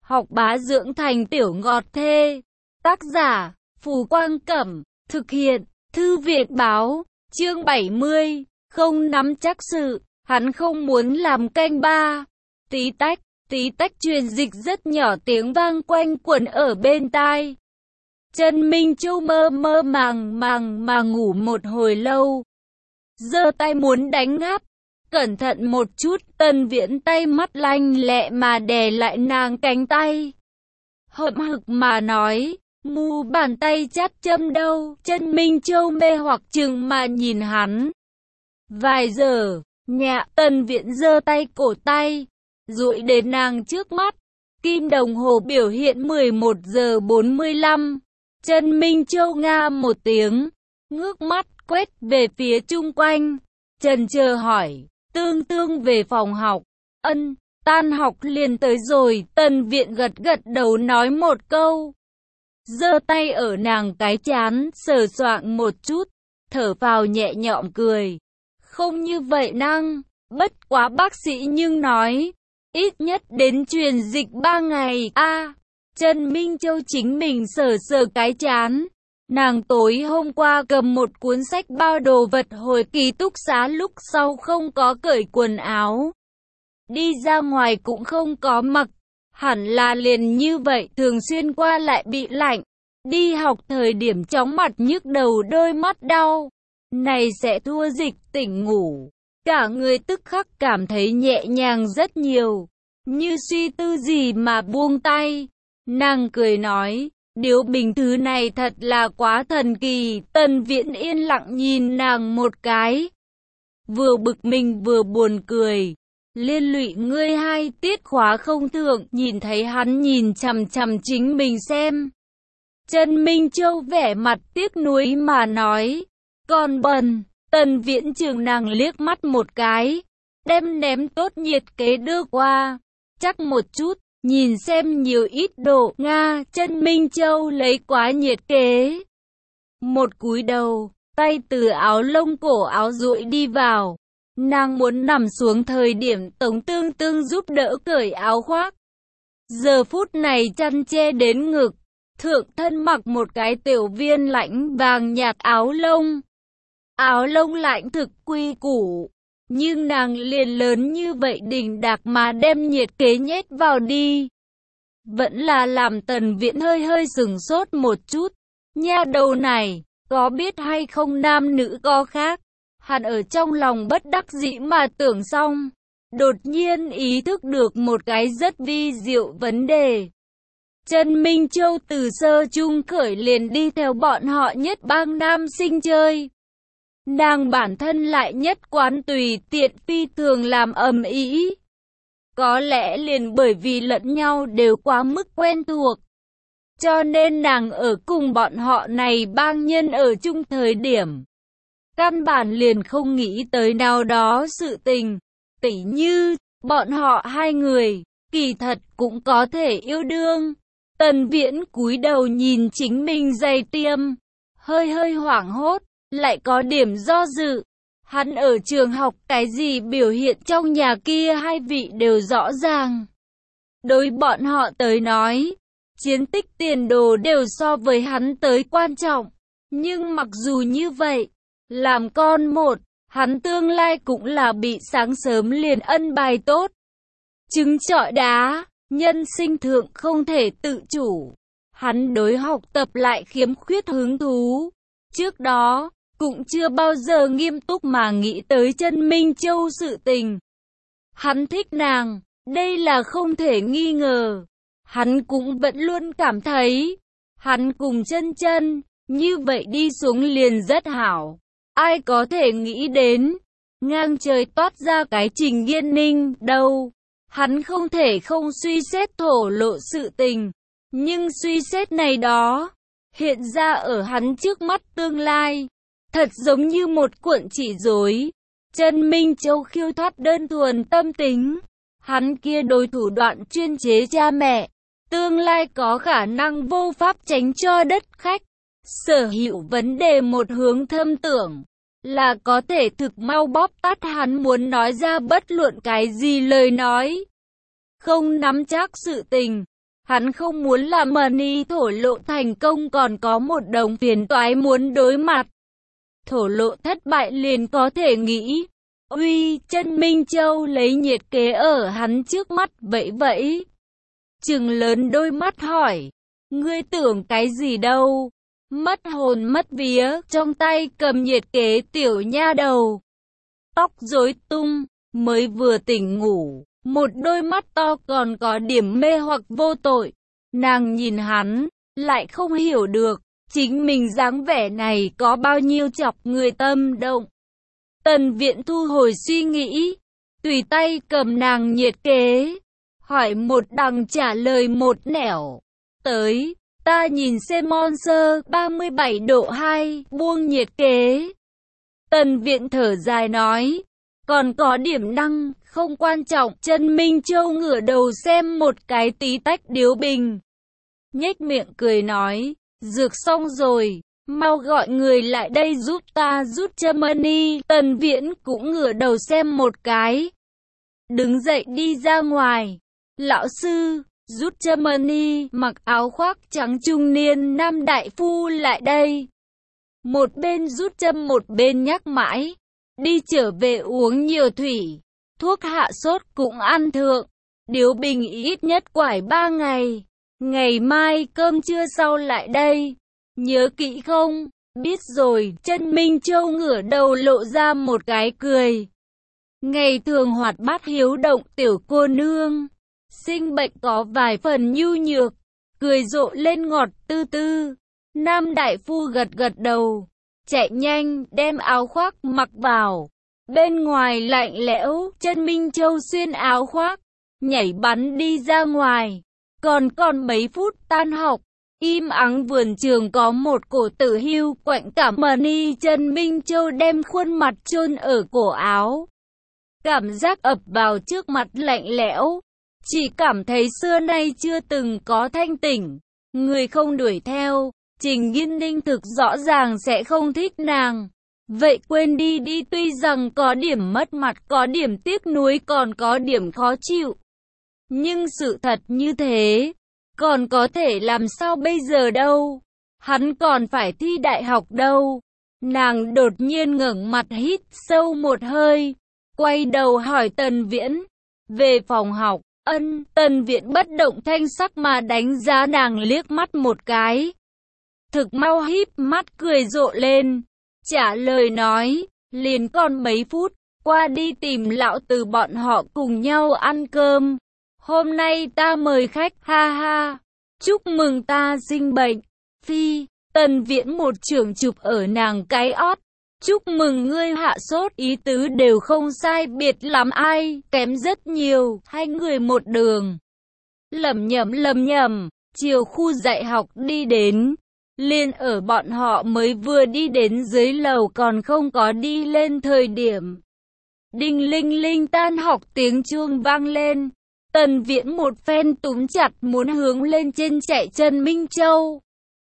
học bá dưỡng thành tiểu ngọt thê. Tác giả, Phù Quang Cẩm, thực hiện, Thư viện Báo, chương 70, không nắm chắc sự, hắn không muốn làm canh ba. Tí tách truyền dịch rất nhỏ tiếng vang quanh quẩn ở bên tai. Trần Minh Châu mơ mơ màng màng mà ngủ một hồi lâu. Giơ tay muốn đánh ngáp. Cẩn thận một chút, Tần Viễn tay mắt lanh lẹ mà đè lại nàng cánh tay. Hậm hực mà nói, mu bàn tay chát châm đâu. Trần Minh Châu mê hoặc chừng mà nhìn hắn. Vài giờ, Tần Viễn giơ tay cổ tay, duỗi đến nàng trước mắt. Kim đồng hồ biểu hiện 11 giờ 45. Trần Minh Châu nga một tiếng, ngước mắt quét về phía chung quanh, chần chờ hỏi, Tương về phòng học. Tan học liền tới rồi. Tần Viễn gật gật đầu nói một câu, giơ tay ở nàng cái trán sờ soạng một chút, thở phào nhẹ nhõm cười. Không như vậy năng, bất quá bác sĩ nhưng nói, ít nhất đến truyền dịch 3 ngày. Trần Minh Châu chính mình sờ sờ cái trán. Nàng tối hôm qua cầm một cuốn sách bao đồ vật hồi ký túc xá, lúc sau không có cởi quần áo. Đi ra ngoài cũng không có mặc. Hẳn là liền như vậy, thường xuyên qua lại bị lạnh. Đi học thời điểm chóng mặt nhức đầu, đôi mắt đau. Này sẽ thua dịch tỉnh ngủ. Cả người tức khắc cảm thấy nhẹ nhàng rất nhiều. Như suy tư gì mà buông tay. Nàng cười nói, điều bình thứ này thật là quá thần kỳ. Tần Viễn yên lặng nhìn nàng một cái. Vừa bực mình vừa buồn cười. Liên lụy ngươi 2 tiết khóa không thượng. Nhìn thấy hắn nhìn chằm chằm chính mình xem. Trần Minh Châu vẻ mặt tiếc nuối mà nói, còn bần. Tần Viễn chừng nàng liếc mắt một cái, đem ném tốt nhiệt kế đưa qua. Chắc một chút, nhìn xem nhiều ít độ. Nga. Trần Minh Châu lấy quá nhiệt kế. Một cúi đầu, tay từ áo lông cổ áo duỗi đi vào. Nàng muốn nằm xuống thời điểm Tống Tương giúp đỡ cởi áo khoác. Giờ phút này chăn che đến ngực, thượng thân mặc một cái tiểu viên lãnh vàng nhạt áo lông. Áo lông lạnh thực quy củ, nhưng nàng liền lớn như vậy đỉnh đạc mà đem nhiệt kế nhét vào đi. Vẫn là làm Tần Viễn hơi sửng sốt một chút. Nha đầu này, có biết hay không nam nữ có khác? Hắn ở trong lòng bất đắc dĩ mà tưởng xong, đột nhiên ý thức được một cái rất vi diệu vấn đề. Trần Minh Châu từ sơ trung khởi liền đi theo bọn họ nhất bang nam sinh chơi. Nàng bản thân lại nhất quán tùy tiện phi thường làm ầm ĩ. Có lẽ liền bởi vì lẫn nhau đều quá mức quen thuộc, cho nên nàng ở cùng bọn họ này bang nhân ở chung thời điểm, căn bản liền không nghĩ tới nào đó sự tình. Tỉ như, bọn họ 2 người, kỳ thật cũng có thể yêu đương. Tần Viễn cúi đầu nhìn chính mình giày tiêm, hơi hoảng hốt, lại có điểm do dự. Hắn ở trường học cái gì biểu hiện trong nhà kia 2 vị đều rõ ràng. Đối bọn họ tới nói, chiến tích tiền đồ đều so với hắn tới quan trọng. Nhưng mặc dù như vậy, làm con một, hắn tương lai cũng là bị sáng sớm liền ân bài tốt. Trứng trọi đá, nhân sinh thượng không thể tự chủ. Hắn đối học tập lại khiếm khuyết hứng thú. Trước đó, cũng chưa bao giờ nghiêm túc mà nghĩ tới Trần Minh Châu sự tình. Hắn thích nàng, đây là không thể nghi ngờ. Hắn cũng vẫn luôn cảm thấy, hắn cùng chân như vậy đi xuống liền rất hảo. Ai có thể nghĩ đến, ngang trời toát ra cái Trình Nghiên Ninh đâu. Hắn không thể không suy xét thổ lộ sự tình, nhưng suy xét này đó, hiện ra ở hắn trước mắt tương lai, thật giống như một cuộn chỉ rối. Trần Minh Châu khiêu thoát đơn thuần tâm tính, hắn kia đối thủ đoạn chuyên chế cha mẹ, tương lai có khả năng vô pháp tránh cho đất khách. Sở hữu vấn đề một hướng thâm tưởng, là có thể thực mau bóp tắt hắn muốn nói ra bất luận cái gì lời nói. Không nắm chắc sự tình, Hắn không muốn làm Mani thổ lộ thành công còn có một đống phiền toái muốn đối mặt. Thổ lộ thất bại liền có thể nghĩ. Uy, chân Minh Châu lấy nhiệt kế ở hắn trước mắt vẫy vẫy. Trừng lớn đôi mắt hỏi. Ngươi tưởng cái gì đâu? Mất hồn mất vía, trong tay cầm nhiệt kế tiểu nha đầu. Tóc rối tung, mới vừa tỉnh ngủ, một đôi mắt to còn có điểm mê hoặc vô tội. Nàng nhìn hắn, lại không hiểu được, chính mình dáng vẻ này có bao nhiêu chọc người tâm động. Tần Viện thu hồi suy nghĩ, tùy tay cầm nàng nhiệt kế, hỏi một đằng trả lời một nẻo. Tới, ta nhìn xem Monster 37 độ 2, buông nhiệt kế. Tần Viện thở dài nói, còn có điểm đăng, không quan trọng. Chân Minh Châu ngửa đầu xem một cái tí tách điếu bình. Nhếch miệng cười nói, dược xong rồi, mau gọi người lại đây giúp ta rút châm mani. Tần Viễn cũng ngửa đầu xem một cái. Đứng dậy đi ra ngoài. Lão sư, rút châm mani, mặc áo khoác trắng trung niên nam đại phu lại đây. Một bên rút châm một bên nhắc mãi. Đi trở về uống nhiều thủy. Thuốc hạ sốt cũng ăn thượng. Điếu bình ít nhất quải 3 ngày. Ngày mai cơm trưa sau lại đây. Nhớ kỹ không? Biết rồi. Chân Minh Châu ngửa đầu lộ ra một cái cười. Ngày thường hoạt bát hiếu động tiểu cô nương. Sinh bệnh có vài phần nhu nhược. Cười rộ lên ngọt tư tư. Nam đại phu gật gật đầu. Chạy nhanh đem áo khoác mặc vào. Bên ngoài lạnh lẽo. Chân Minh Châu xuyên áo khoác. Nhảy bắn đi ra ngoài. Còn mấy phút tan học. Im ắng vườn trường có một cổ tử hưu quạnh cảm mani. Chân Minh Châu đem khuôn mặt chôn ở cổ áo. Cảm giác ập vào trước mặt lạnh lẽo. Chỉ cảm thấy xưa nay chưa từng có thanh tỉnh. Người không đuổi theo. Trình Nghiên Ninh thực rõ ràng sẽ không thích nàng. Vậy quên đi đi, tuy rằng có điểm mất mặt, có điểm tiếc nuối, còn có điểm khó chịu. Nhưng sự thật như thế, còn có thể làm sao bây giờ đâu. Hắn còn phải thi đại học đâu. Nàng đột nhiên ngẩng mặt hít sâu một hơi. Quay đầu hỏi Tần Viễn. Về phòng học, Tần Viễn bất động thanh sắc mà đánh giá nàng liếc mắt một cái. Thực mau híp mắt cười rộ lên. Trả lời nói, liền còn mấy phút, qua đi tìm lão Từ bọn họ cùng nhau ăn cơm. Hôm nay ta mời khách, ha ha. Chúc mừng ta sinh bệnh. Phi, Tần Viễn một chưởng chụp ở nàng cái ót. Chúc mừng ngươi hạ sốt, ý tứ đều không sai biệt lắm, ai kém rất nhiều, hai người một đường. Lẩm nhẩm, chiều khu dạy học đi đến. Liên ở bọn họ mới vừa đi đến dưới lầu còn không có đi lên thời điểm. Đinh linh linh tan học tiếng chuông vang lên. Tần Viễn một phen túm chặt muốn hướng lên trên chạy. Chân Minh Châu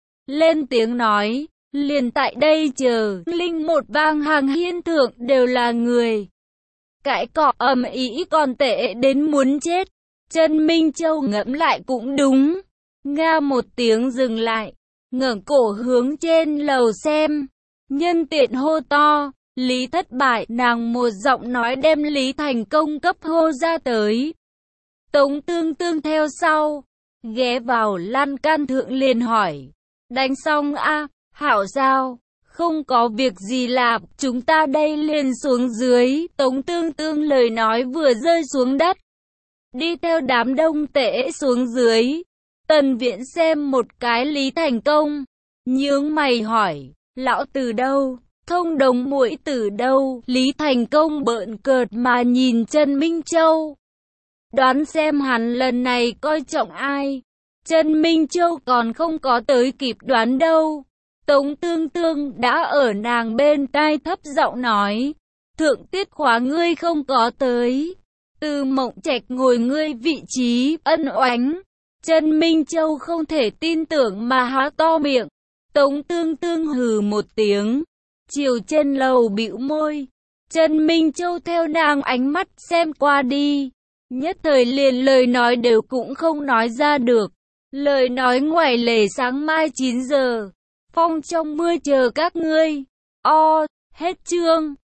lên tiếng nói, liền tại đây chờ. Linh một vang, hàng hiên thượng đều là người. Cãi cọ ầm ĩ còn tệ đến muốn chết. Chân Minh Châu ngẫm lại cũng đúng. Nga một tiếng dừng lại. Ngẩng cổ hướng trên lầu xem. Nhân tiện hô to. Lý thất bại. Nàng một giọng nói đem Lý thành công cấp hô ra tới. Tống Tương Tương theo sau. Ghé vào lan can thượng liền hỏi. Đánh xong a? Hảo sao? Không có việc gì làm. Chúng ta đây liền xuống dưới. Tống Tương Tương lời nói vừa rơi xuống đất. Đi theo đám đông tễ xuống dưới. Tần Viễn xem một cái Lý thành công. Nhướng mày hỏi. Lão Từ đâu? Thông đồng muội Từ đâu? Lý thành công bợn cợt mà nhìn Chân Minh Châu. Đoán xem hắn lần này coi trọng ai? Chân Minh Châu còn không có tới kịp đoán đâu. Tống Tương Tương đã ở nàng bên tai thấp giọng nói. Thượng tiết khóa ngươi không có tới. Từ Mộng Trạch ngồi ngươi vị trí, ân oánh. Chân Minh Châu không thể tin tưởng mà há to miệng. Tống Tương Tương hừ một tiếng. Chiều trên lầu bĩu môi. Chân Minh Châu theo nàng ánh mắt xem qua đi. Nhất thời liền lời nói đều cũng không nói ra được. Lời nói ngoài lề sáng mai 9 giờ. Phong trong mưa chờ các ngươi. Hết chương.